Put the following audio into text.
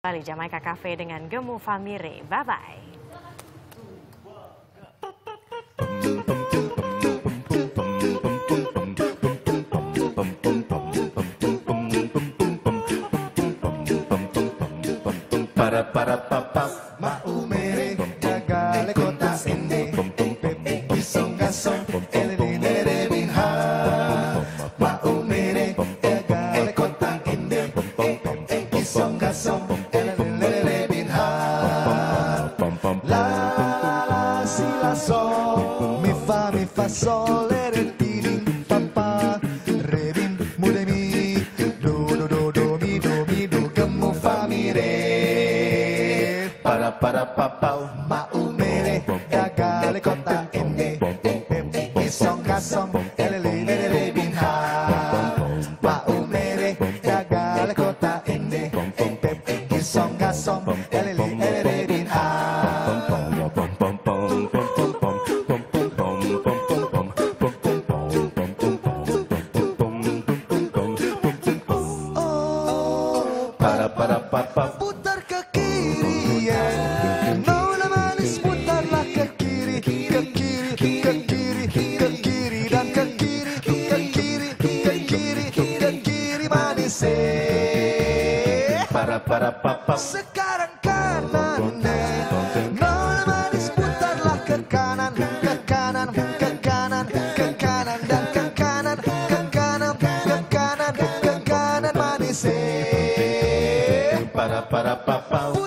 Kembali Jamaica Cafe dengan Gemu Famire. Bye-bye. Para maumere gagale kota ende isong gasong elelere binha maumere gagale kota ende isong gasong elelere binha la si la sol mi fa sol re ti papa re bin mu de mi do mi do Gemu Famire. Para papau maumere gagale kota ende isong gasong elelere binha maumere gagale kota ende isong gasong elelere binha. Para papau putar ke kiri ya. Mau manis putarlah ke kiri dan ke kiri manis. Para papau sekarang kanan. Mau manis putarlah ke kanan dan ke kanan manis. Para papau